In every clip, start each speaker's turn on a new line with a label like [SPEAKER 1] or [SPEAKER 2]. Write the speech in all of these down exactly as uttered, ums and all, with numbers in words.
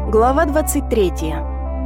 [SPEAKER 1] Глава двадцать третья.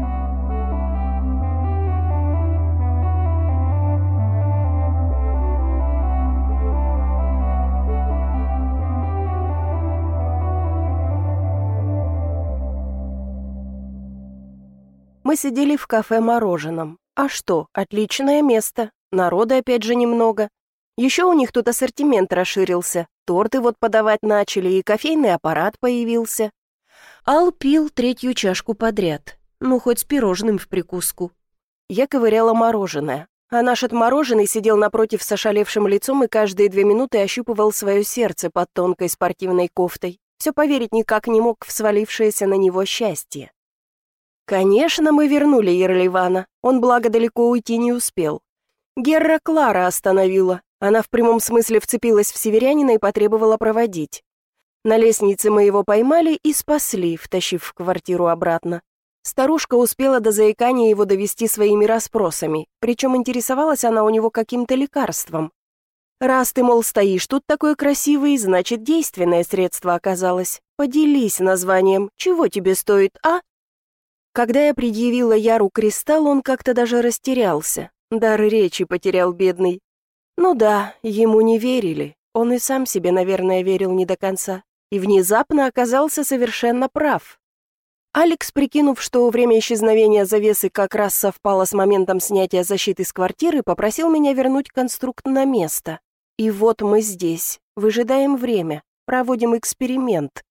[SPEAKER 1] Мы сидели в кафе-мороженом. А что, отличное место. Народа опять же немного. Еще у них тут ассортимент расширился. Торты вот подавать начали, и кофейный аппарат появился. Ал пил третью чашку подряд. Ну, хоть с пирожным в прикуску. Я ковыряла мороженое. А наш отмороженный сидел напротив с ошалевшим лицом и каждые две минуты ощупывал свое сердце под тонкой спортивной кофтой. Все поверить никак не мог в свалившееся на него счастье. Конечно, мы вернули Ерливана. Он, благо, далеко уйти не успел. Герра Клара остановила. Она в прямом смысле вцепилась в северянина и потребовала проводить. На лестнице мы его поймали и спасли, втащив в квартиру обратно. Старушка успела до заикания его довести своими расспросами, причем интересовалась она у него каким-то лекарством. «Раз ты, мол, стоишь тут такой красивый, значит, действенное средство оказалось. Поделись названием, чего тебе стоит, а?» Когда я предъявила Яру кристалл, он как-то даже растерялся. Дар речи потерял бедный. Ну да, ему не верили. Он и сам себе, наверное, верил не до конца. И внезапно оказался совершенно прав. Алекс, прикинув, что время исчезновения завесы как раз совпало с моментом снятия защиты с квартиры, попросил меня вернуть конструкт на место. И вот мы здесь, выжидаем время, проводим эксперимент.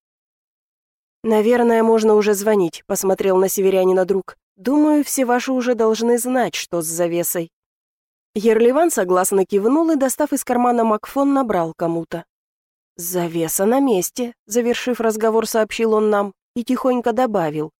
[SPEAKER 1] «Наверное, можно уже звонить», — посмотрел на северянина друг. «Думаю, все ваши уже должны знать, что с завесой». Ерливан согласно кивнул и, достав из кармана макфон, набрал кому-то. «Завеса на месте», — завершив разговор, сообщил он нам и тихонько добавил.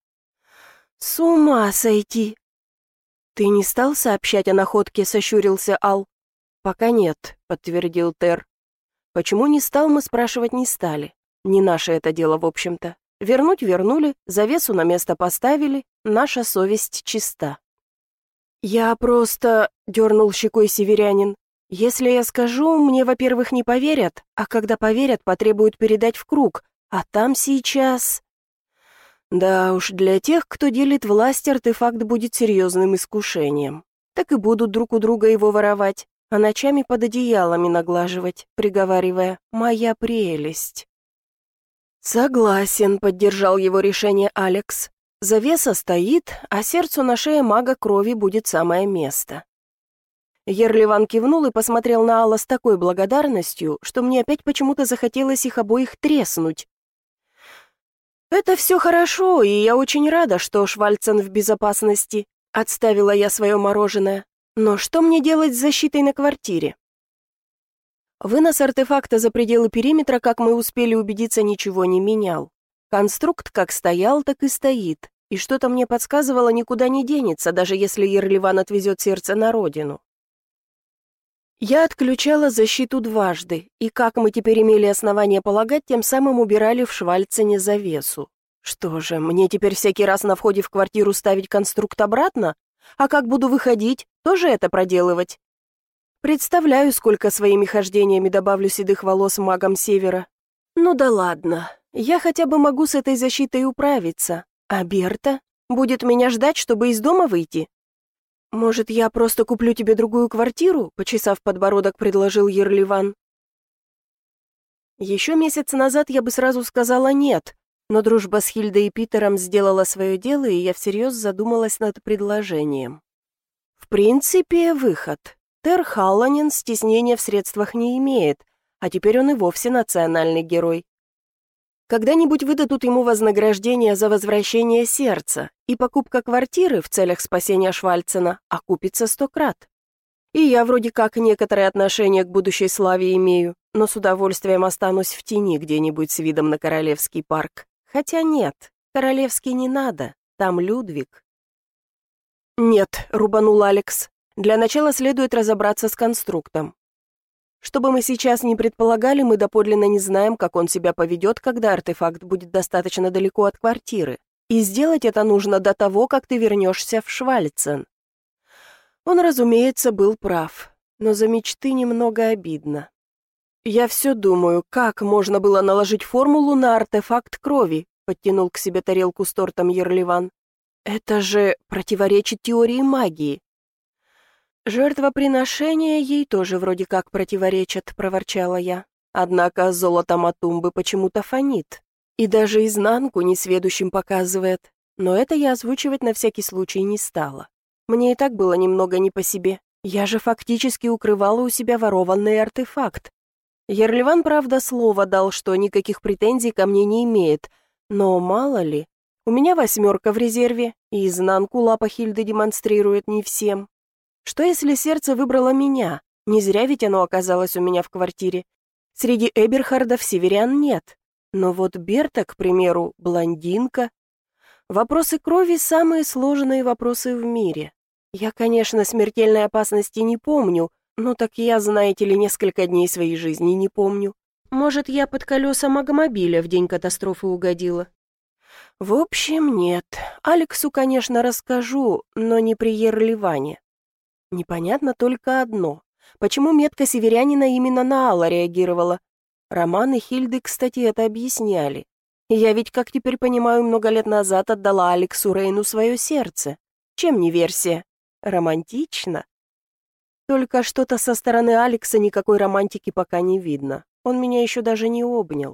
[SPEAKER 1] «С ума сойти!» «Ты не стал сообщать о находке?» — сощурился Ал. «Пока нет», — подтвердил Тер. «Почему не стал, мы спрашивать не стали. Не наше это дело, в общем-то. Вернуть вернули, завесу на место поставили, наша совесть чиста». «Я просто...» — дернул щекой северянин. «Если я скажу, мне, во-первых, не поверят, а когда поверят, потребуют передать в круг, а там сейчас...» «Да уж, для тех, кто делит власть, артефакт будет серьезным искушением. Так и будут друг у друга его воровать, а ночами под одеялами наглаживать, приговаривая «моя прелесть». «Согласен», — поддержал его решение Алекс. «Завеса стоит, а сердцу на шее мага крови будет самое место». Ерливан кивнул и посмотрел на Алла с такой благодарностью, что мне опять почему-то захотелось их обоих треснуть. «Это все хорошо, и я очень рада, что Швальцен в безопасности», — отставила я свое мороженое. «Но что мне делать с защитой на квартире?» Вынос артефакта за пределы периметра, как мы успели убедиться, ничего не менял. Конструкт как стоял, так и стоит, и что-то мне подсказывало, никуда не денется, даже если Ерливан отвезет сердце на родину. Я отключала защиту дважды, и, как мы теперь имели основания полагать, тем самым убирали в Швальцене завесу. Что же, мне теперь всякий раз на входе в квартиру ставить конструкт обратно? А как буду выходить, тоже это проделывать? Представляю, сколько своими хождениями добавлю седых волос магам Севера. Ну да ладно, я хотя бы могу с этой защитой управиться. А Берта будет меня ждать, чтобы из дома выйти? Может, я просто куплю тебе другую квартиру? Почесав подбородок, предложил Ерливан. Еще месяц назад я бы сразу сказала нет, но дружба с Хильдой и Питером сделала свое дело, и я всерьез задумалась над предложением. В принципе, выход. Тер Халланен стеснения в средствах не имеет, а теперь он и вовсе национальный герой. Когда-нибудь выдадут ему вознаграждение за возвращение сердца, и покупка квартиры в целях спасения Швальцена окупится сто крат. И я вроде как некоторое отношение к будущей славе имею, но с удовольствием останусь в тени где-нибудь с видом на Королевский парк. Хотя нет, Королевский не надо, там Людвиг. «Нет», — рубанул Алекс. Для начала следует разобраться с конструктом. Что бы мы сейчас ни предполагали, мы доподлинно не знаем, как он себя поведет, когда артефакт будет достаточно далеко от квартиры. И сделать это нужно до того, как ты вернешься в Швальцен. Он, разумеется, был прав, но за мечты немного обидно. Я все думаю, как можно было наложить формулу на артефакт крови, — подтянул к себе тарелку с тортом Ерливан. «Это же противоречит теории магии». «Жертвоприношения ей тоже вроде как противоречат», — проворчала я. «Однако золото Матумбы почему-то фонит, и даже изнанку несведущим показывает. Но это я озвучивать на всякий случай не стала. Мне и так было немного не по себе. Я же фактически укрывала у себя ворованный артефакт. Ерливан, правда, слово дал, что никаких претензий ко мне не имеет, но мало ли. У меня восьмерка в резерве, и изнанку лапа Хильды демонстрирует не всем. Что если сердце выбрало меня? Не зря ведь оно оказалось у меня в квартире. Среди Эберхардов северян нет. Но вот Берта, к примеру, блондинка. Вопросы крови — самые сложные вопросы в мире. Я, конечно, смертельной опасности не помню, но так я, знаете ли, несколько дней своей жизни не помню. Может, я под колеса магомобиля в день катастрофы угодила. В общем, нет. Алексу, конечно, расскажу, но не при Ерливане. Непонятно только одно. Почему метка северянина именно на Алла реагировала? Роман и Хильды, кстати, это объясняли. Я ведь, как теперь понимаю, много лет назад отдала Алексу Рейну свое сердце. Чем не версия? Романтично? Только что-то со стороны Алекса никакой романтики пока не видно. Он меня еще даже не обнял.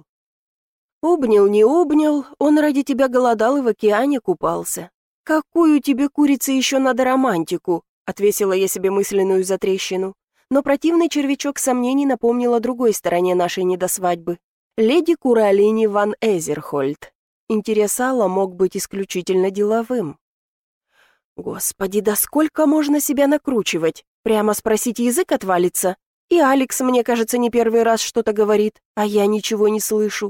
[SPEAKER 1] Обнял, не обнял, он ради тебя голодал и в океане купался. Какую тебе, курице, еще надо романтику? Отвесила я себе мысленную затрещину. Но противный червячок сомнений напомнил о другой стороне нашей недосвадьбы. Леди Куралини ван Эзерхольд. Интерес Алла мог быть исключительно деловым. Господи, да сколько можно себя накручивать? Прямо спросить, язык отвалится? И Алекс, мне кажется, не первый раз что-то говорит, а я ничего не слышу.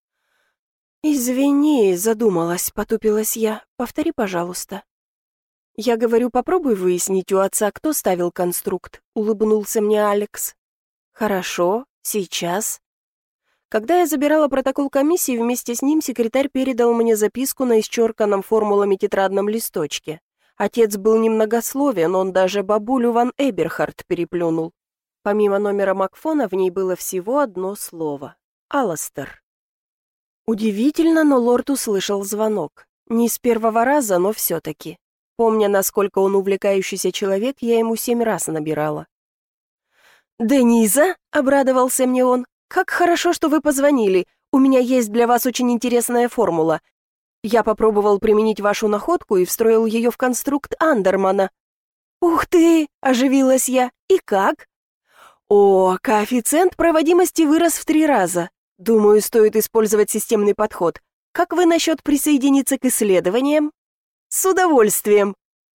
[SPEAKER 1] «Извини», — задумалась, потупилась я. «Повтори, пожалуйста». «Я говорю, попробуй выяснить у отца, кто ставил конструкт», — улыбнулся мне Алекс. «Хорошо, сейчас». Когда я забирала протокол комиссии, вместе с ним секретарь передал мне записку на исчерканном формулами тетрадном листочке. Отец был немногословен, он даже бабулю ван Эберхард переплюнул. Помимо номера Макфона в ней было всего одно слово — Алластер. Удивительно, но лорд услышал звонок. Не с первого раза, но все-таки. Помня, насколько он увлекающийся человек, я ему семь раз набирала. «Дениза?» — обрадовался мне он. «Как хорошо, что вы позвонили. У меня есть для вас очень интересная формула. Я попробовал применить вашу находку и встроил ее в конструкт Андермана». «Ух ты!» — оживилась я. «И как?» «О, коэффициент проводимости вырос в три раза. Думаю, стоит использовать системный подход. Как вы насчет присоединиться к исследованиям?» «С удовольствием!»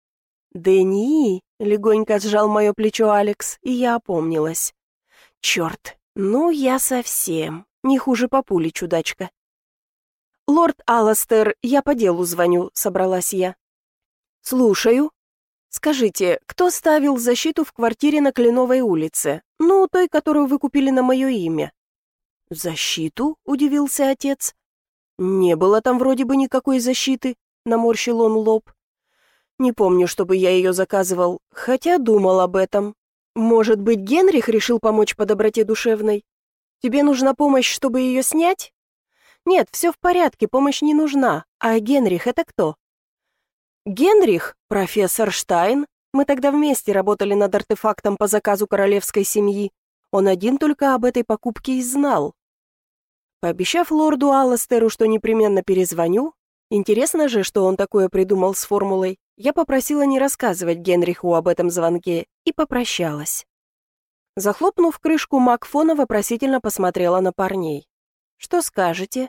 [SPEAKER 1] «Дени!» — легонько сжал мое плечо Алекс, и я опомнилась. «Черт, ну я совсем, не хуже папули, чудачка». «Лорд Алластер, я по делу звоню», — собралась я. «Слушаю. Скажите, кто ставил защиту в квартире на Кленовой улице? Ну, той, которую вы купили на мое имя?» «Защиту?» — удивился отец. «Не было там вроде бы никакой защиты», — наморщил он лоб. «Не помню, чтобы я ее заказывал, хотя думал об этом. Может быть, Генрих решил помочь по доброте душевной? Тебе нужна помощь, чтобы ее снять?» «Нет, все в порядке, помощь не нужна. А Генрих — это кто?» «Генрих? Профессор Штайн. Мы тогда вместе работали над артефактом по заказу королевской семьи. Он один только об этой покупке и знал». Пообещав лорду Алластеру, что непременно перезвоню, интересно же, что он такое придумал с формулой, я попросила не рассказывать Генриху об этом звонке и попрощалась. Захлопнув крышку, Макфона вопросительно посмотрела на парней. «Что скажете?»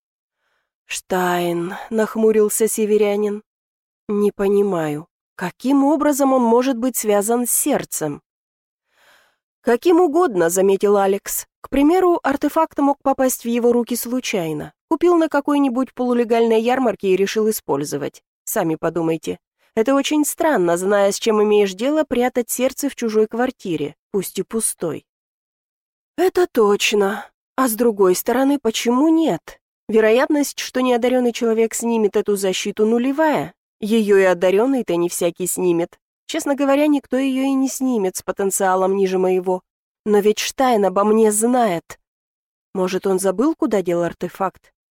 [SPEAKER 1] «Штайн», — нахмурился северянин. «Не понимаю, каким образом он может быть связан с сердцем?» «Каким угодно», — заметил Алекс. «К примеру, артефакт мог попасть в его руки случайно. Купил на какой-нибудь полулегальной ярмарке и решил использовать. Сами подумайте. Это очень странно, зная, с чем имеешь дело, прятать сердце в чужой квартире, пусть и пустой». «Это точно. А с другой стороны, почему нет? Вероятность, что неодаренный человек снимет эту защиту, нулевая. Ее и одаренный-то не всякий снимет. Честно говоря, никто ее и не снимет с потенциалом ниже моего. Но ведь Штайн обо мне знает. Может, он забыл, куда дел артефакт?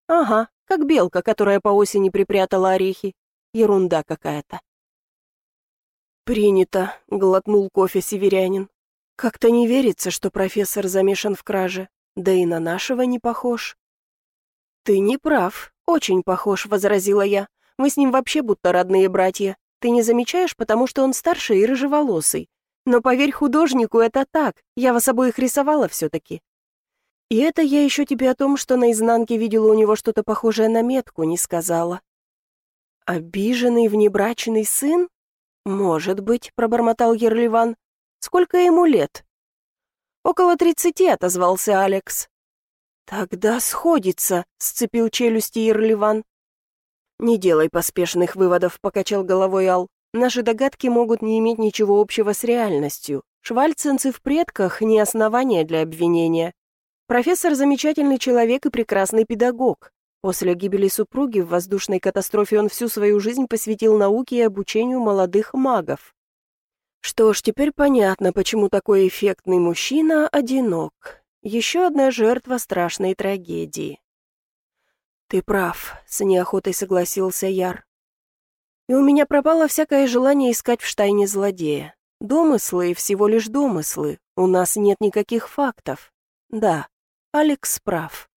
[SPEAKER 1] Ага, как белка, которая по осени припрятала орехи. Ерунда какая-то. «Принято», — глотнул кофе северянин. «Как-то не верится, что профессор замешан в краже, да и на нашего не похож». «Ты не прав, очень похож», — возразила я. «Мы с ним вообще будто родные братья. Ты не замечаешь, потому что он старше и рыжеволосый. Но поверь художнику, это так, я вас обоих рисовала все-таки». «И это я еще тебе о том, что на изнанке видела у него что-то похожее на метку, не сказала». «Обиженный внебрачный сын? Может быть», — пробормотал Ерливан. «Сколько ему лет?» «Около тридцати», — отозвался Алекс. «Тогда сходится», — сцепил челюсти Ерливан. «Не делай поспешных выводов», — покачал головой Ал. «Наши догадки могут не иметь ничего общего с реальностью. Швальценцы в предках — не основание для обвинения. Профессор — замечательный человек и прекрасный педагог. После гибели супруги в воздушной катастрофе он всю свою жизнь посвятил науке и обучению молодых магов. Что ж, теперь понятно, почему такой эффектный мужчина одинок. Еще одна жертва страшной трагедии». «Ты прав», — с неохотой согласился Яр. «И у меня пропало всякое желание искать в Штайне злодея. Домыслы и всего лишь домыслы. У нас нет никаких фактов. Да, Алекс прав».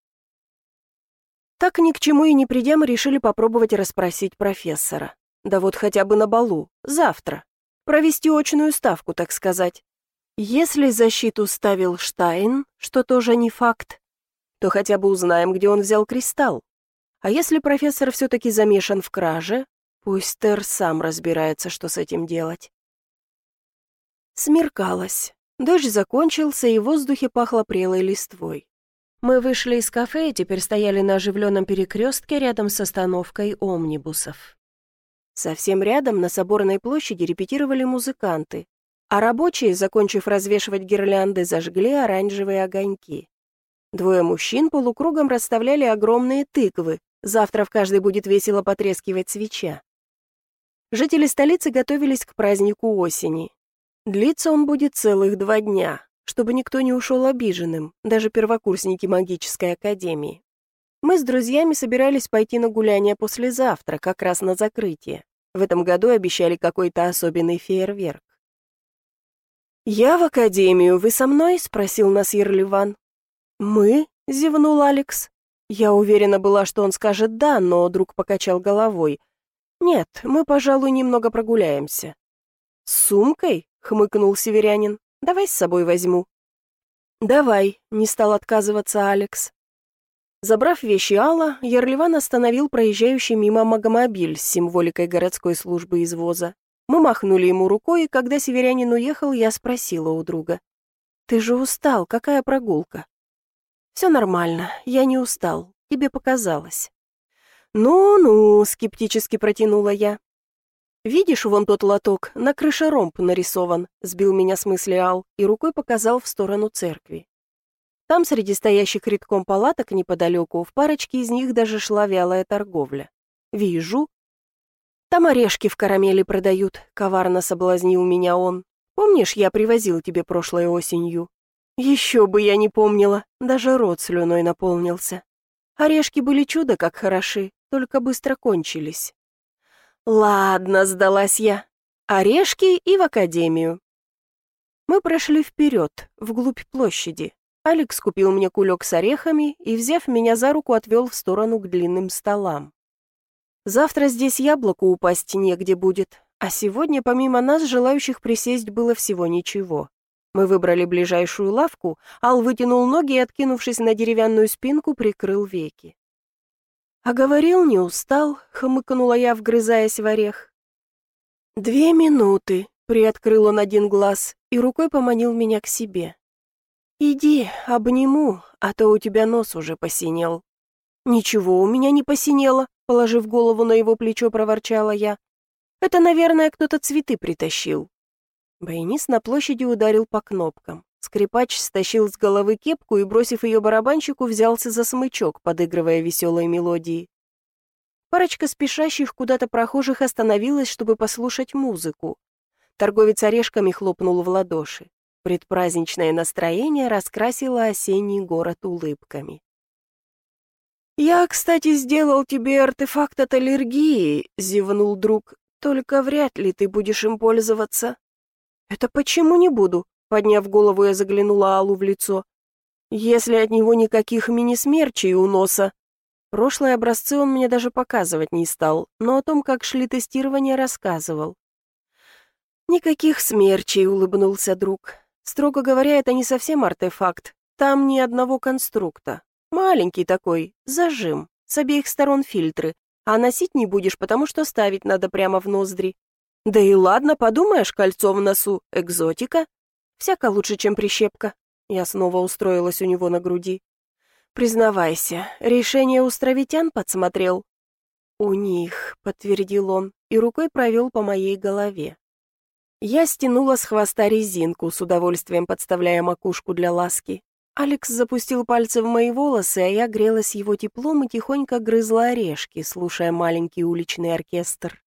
[SPEAKER 1] Так ни к чему и не придя, мы решили попробовать расспросить профессора. Да вот хотя бы на балу, завтра. Провести очную ставку, так сказать. Если защиту ставил Штайн, что тоже не факт, то хотя бы узнаем, где он взял кристалл. А если профессор все-таки замешан в краже, пусть Тер сам разбирается, что с этим делать. Смеркалось. Дождь закончился, и в воздухе пахло прелой листвой. Мы вышли из кафе и теперь стояли на оживленном перекрестке рядом с остановкой омнибусов. Совсем рядом на Соборной площади репетировали музыканты, а рабочие, закончив развешивать гирлянды, зажгли оранжевые огоньки. Двое мужчин полукругом расставляли огромные тыквы, завтра в каждой будет весело потрескивать свеча. Жители столицы готовились к празднику осени. Длиться он будет целых два дня, чтобы никто не ушел обиженным, даже первокурсники магической академии. Мы с друзьями собирались пойти на гуляние послезавтра, как раз на закрытие. В этом году обещали какой-то особенный фейерверк. «Я в академию, вы со мной?» — спросил нас Ерливан. «Мы?» — зевнул Алекс. Я уверена была, что он скажет «да», но друг покачал головой. «Нет, мы, пожалуй, немного прогуляемся». «С сумкой?» — хмыкнул северянин. «Давай с собой возьму». «Давай», — не стал отказываться Алекс. Забрав вещи Алла, Ерливан остановил проезжающий мимо магомобиль с символикой городской службы извоза. Мы махнули ему рукой, и когда северянин уехал, я спросила у друга. «Ты же устал, какая прогулка?» «Все нормально, я не устал, тебе показалось». «Ну-ну», — скептически протянула я. «Видишь, вон тот лоток, на крыше ромб нарисован», — сбил меня с мысли Ал и рукой показал в сторону церкви. Там среди стоящих редком палаток неподалеку в парочке из них даже шла вялая торговля. «Вижу». «Там орешки в карамели продают», — коварно соблазнил меня он. «Помнишь, я привозил тебе прошлой осенью?» «Еще бы я не помнила, даже рот слюной наполнился. Орешки были чудо как хороши, только быстро кончились». «Ладно», — сдалась я. «Орешки и в академию». Мы прошли вперед, вглубь площади. Алекс купил мне кулек с орехами и, взяв меня за руку, отвел в сторону к длинным столам. Завтра здесь яблоку упасть негде будет, а сегодня помимо нас желающих присесть было всего ничего. Мы выбрали ближайшую лавку, Ал вытянул ноги и, откинувшись на деревянную спинку, прикрыл веки. «А говорил, не устал», — хмыкнула я, вгрызаясь в орех. «Две минуты», — приоткрыл он один глаз и рукой поманил меня к себе. «Иди, обниму, а то у тебя нос уже посинел». «Ничего у меня не посинело», — положив голову на его плечо, проворчала я. «Это, наверное, кто-то цветы притащил». Баянист на площади ударил по кнопкам. Скрипач стащил с головы кепку и, бросив ее барабанщику, взялся за смычок, подыгрывая веселой мелодии. Парочка спешащих куда-то прохожих остановилась, чтобы послушать музыку. Торговец орешками хлопнул в ладоши. Предпраздничное настроение раскрасило осенний город улыбками. «Я, кстати, сделал тебе артефакт от аллергии», — зевнул друг. «Только вряд ли ты будешь им пользоваться». «Это почему не буду?» — подняв голову, я заглянула Аллу в лицо. «Если от него никаких мини-смерчей у носа». Прошлые образцы он мне даже показывать не стал, но о том, как шли тестирования, рассказывал. «Никаких смерчей», — улыбнулся друг. «Строго говоря, это не совсем артефакт. Там ни одного конструкта. Маленький такой, зажим, с обеих сторон фильтры, а носить не будешь, потому что ставить надо прямо в ноздри. Да и ладно, подумаешь, кольцо в носу, экзотика. Всяко лучше, чем прищепка». Я снова устроилась у него на груди. «Признавайся, решение островитян подсмотрел?» «У них», — подтвердил он, и рукой провел по моей голове. Я стянула с хвоста резинку, с удовольствием подставляя макушку для ласки. Алекс запустил пальцы в мои волосы, а я грелась его теплом и тихонько грызла орешки, слушая маленький уличный оркестр.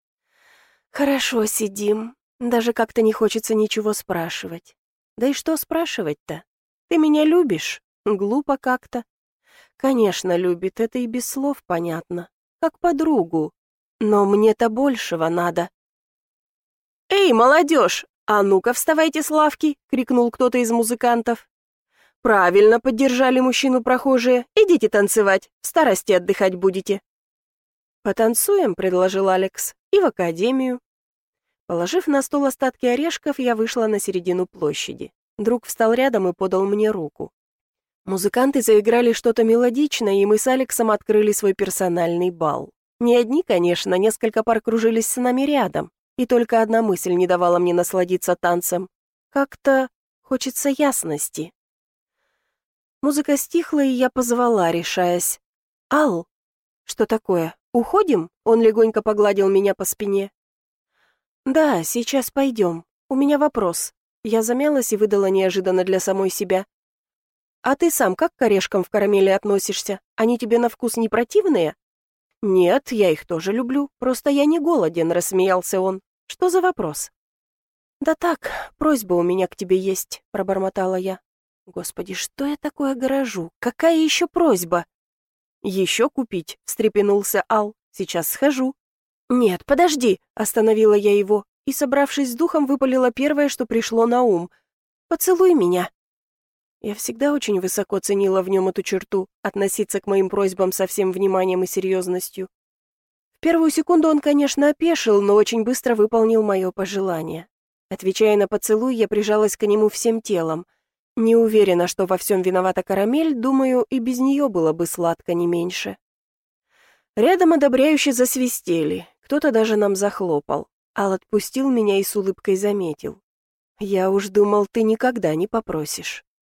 [SPEAKER 1] «Хорошо сидим. Даже как-то не хочется ничего спрашивать. Да и что спрашивать-то? Ты меня любишь? Глупо как-то. Конечно, любит, это и без слов понятно. Как подругу. Но мне-то большего надо». «Эй, молодежь, а ну-ка вставайте с лавки!» — крикнул кто-то из музыкантов. «Правильно поддержали мужчину прохожие. Идите танцевать, в старости отдыхать будете». «Потанцуем», — предложил Алекс, — «и в академию». Положив на стол остатки орешков, я вышла на середину площади. Друг встал рядом и подал мне руку. Музыканты заиграли что-то мелодичное, и мы с Алексом открыли свой персональный бал. Не одни, конечно, несколько пар кружились с нами рядом, и только одна мысль не давала мне насладиться танцем. Как-то хочется ясности. Музыка стихла, и я позвала, решаясь. «Ал, что такое? Уходим?» Он легонько погладил меня по спине. «Да, сейчас пойдем. У меня вопрос». Я замялась и выдала неожиданно для самой себя. «А ты сам как к орешкам в карамели относишься? Они тебе на вкус не противные?» «Нет, я их тоже люблю, просто я не голоден», — рассмеялся он. «Что за вопрос?» «Да так, просьба у меня к тебе есть», — пробормотала я. «Господи, что я такое горожу? Какая еще просьба?» «Еще купить», — встрепенулся Ал. «Сейчас схожу». «Нет, подожди», — остановила я его и, собравшись с духом, выпалила первое, что пришло на ум. «Поцелуй меня». Я всегда очень высоко ценила в нем эту черту, относиться к моим просьбам со всем вниманием и серьезностью. В первую секунду он, конечно, опешил, но очень быстро выполнил мое пожелание. Отвечая на поцелуй, я прижалась к нему всем телом. Не уверена, что во всем виновата карамель, думаю, и без нее было бы сладко не меньше. Рядом одобряюще засвистели, кто-то даже нам захлопал. Ал отпустил меня и с улыбкой заметил. «Я уж думал, ты никогда не попросишь».